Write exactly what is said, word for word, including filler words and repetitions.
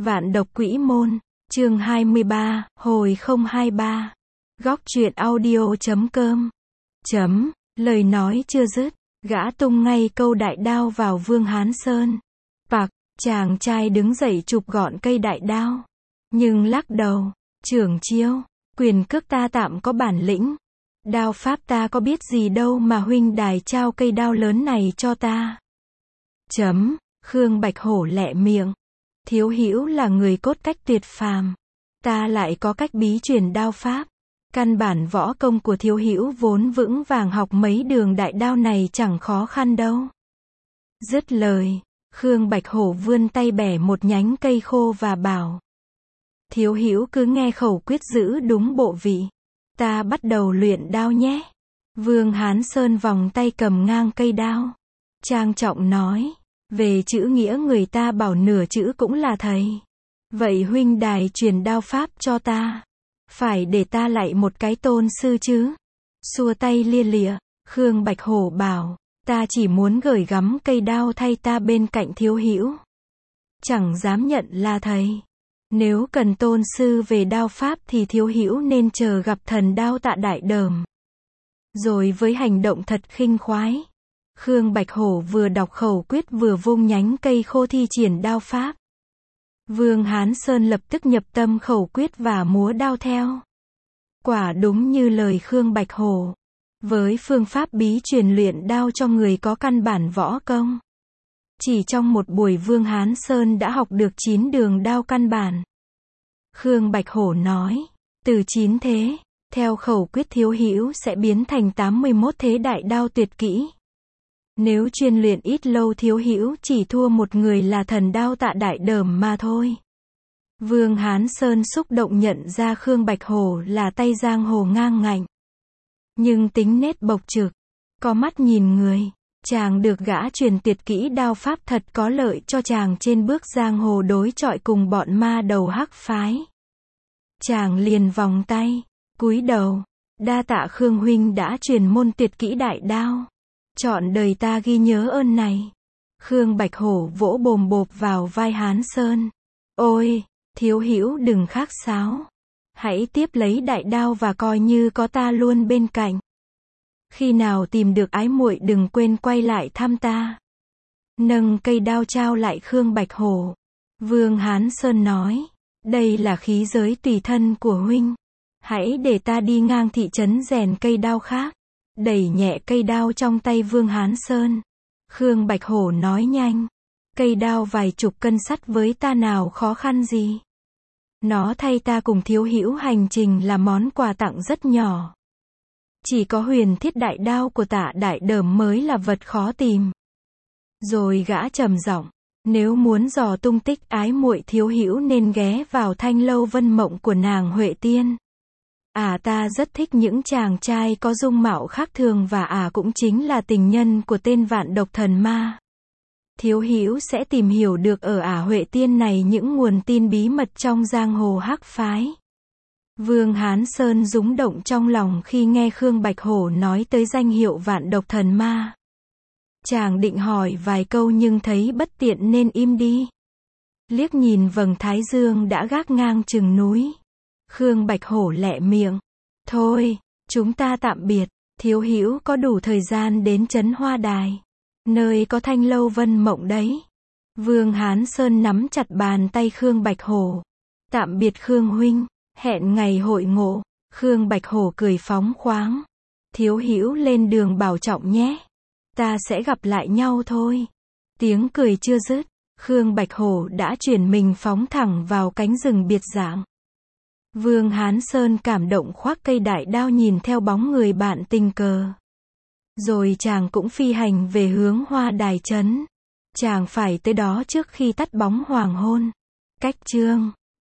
Vạn độc quỹ môn, chương hai mươi ba, hồi không hai ba. Góc truyện audio chấm com. Chấm, lời nói chưa dứt, gã tung ngay câu đại đao vào Vương Hán Sơn. Bạc, chàng trai đứng dậy chụp gọn cây đại đao. Nhưng lắc đầu, trưởng chiêu, quyền cước ta tạm có bản lĩnh. Đao pháp ta có biết gì đâu mà huynh đài trao cây đao lớn này cho ta. Chấm, Khương Bạch Hổ lẹ miệng. Thiếu hữu là người cốt cách tuyệt phàm. Ta lại có cách bí truyền đao pháp. Căn bản võ công của thiếu hữu vốn vững vàng, học mấy đường đại đao này chẳng khó khăn đâu. Dứt lời, Khương Bạch Hổ vươn tay bẻ một nhánh cây khô và bảo. Thiếu hữu cứ nghe khẩu quyết giữ đúng bộ vị. Ta bắt đầu luyện đao nhé. Vương Hán Sơn vòng tay cầm ngang cây đao. Trang trọng nói. Về chữ nghĩa người ta bảo nửa chữ cũng là thầy. Vậy huynh đài truyền đao pháp cho ta. Phải để ta lại một cái tôn sư chứ. Xua tay lia lịa, Khương Bạch Hổ bảo. Ta chỉ muốn gửi gắm cây đao thay ta bên cạnh thiếu hữu. Chẳng dám nhận là thầy. Nếu cần tôn sư về đao pháp thì thiếu hữu nên chờ gặp thần đao Tạ Đại Đờm. Rồi với hành động thật khinh khoái, Khương Bạch Hổ vừa đọc khẩu quyết vừa vung nhánh cây khô thi triển đao pháp. Vương Hán Sơn lập tức nhập tâm khẩu quyết và múa đao theo. Quả đúng như lời Khương Bạch Hổ. Với phương pháp bí truyền luyện đao cho người có căn bản võ công. Chỉ trong một buổi Vương Hán Sơn đã học được chín đường đao căn bản. Khương Bạch Hổ nói, từ chín thế, theo khẩu quyết thiếu hữu sẽ biến thành tám mươi mốt thế đại đao tuyệt kỹ. Nếu chuyên luyện ít lâu thiếu hữu chỉ thua một người là thần đao Tạ Đại Đờm mà thôi. Vương Hán Sơn xúc động nhận ra Khương Bạch Hổ là tay giang hồ ngang ngạnh. Nhưng tính nết bộc trực, có mắt nhìn người. Chàng được gã truyền tuyệt kỹ đao pháp thật có lợi cho chàng trên bước giang hồ đối chọi cùng bọn ma đầu hắc phái. Chàng liền vòng tay, cúi đầu, đa tạ Khương huynh đã truyền môn tuyệt kỹ đại đao. Trọn đời ta ghi nhớ ơn này. Khương Bạch Hổ vỗ bồm bộp vào vai Hán Sơn. Ôi, thiếu hữu đừng khách sáo. Hãy tiếp lấy đại đao và coi như có ta luôn bên cạnh. Khi nào tìm được ái muội đừng quên quay lại thăm ta. Nâng cây đao trao lại Khương Bạch Hổ. Vương Hán Sơn nói. Đây là khí giới tùy thân của huynh. Hãy để ta đi ngang thị trấn rèn cây đao khác. Đẩy nhẹ cây đao trong tay Vương Hán Sơn. Khương Bạch Hổ nói nhanh. Cây đao vài chục cân sắt với ta nào khó khăn gì. Nó thay ta cùng thiếu hữu hành trình là món quà tặng rất nhỏ. Chỉ có huyền thiết đại đao của Tạ Đại Đờm mới là vật khó tìm. Rồi gã trầm giọng, nếu muốn dò tung tích ái muội thiếu hữu nên ghé vào thanh lâu Vân Mộng của nàng Huệ Tiên. À ta rất thích những chàng trai có dung mạo khác thường và à cũng chính là tình nhân của tên vạn độc thần ma. Thiếu hữu sẽ tìm hiểu được ở ả Huệ Tiên này những nguồn tin bí mật trong giang hồ hắc phái. Vương Hán Sơn rúng động trong lòng khi nghe Khương Bạch Hổ nói tới danh hiệu vạn độc thần ma. Chàng định hỏi vài câu nhưng thấy bất tiện nên im đi. Liếc nhìn vầng thái dương đã gác ngang chừng núi. Khương Bạch Hổ lẹ miệng. Thôi, chúng ta tạm biệt, thiếu hữu có đủ thời gian đến trấn Hoa Đài. Nơi có thanh lâu Vân Mộng đấy. Vương Hán Sơn nắm chặt bàn tay Khương Bạch Hổ. Tạm biệt Khương huynh. Hẹn ngày hội ngộ. Khương Bạch Hổ cười phóng khoáng. Thiếu hữu lên đường bảo trọng nhé. Ta sẽ gặp lại nhau thôi. Tiếng cười chưa dứt, Khương Bạch Hổ đã chuyển mình phóng thẳng vào cánh rừng biệt dạng. Vương Hán Sơn cảm động khoác cây đại đao nhìn theo bóng người bạn tình cờ. Rồi chàng cũng phi hành về hướng Hoa Đài trấn. Chàng phải tới đó trước khi tắt bóng hoàng hôn. Cách chương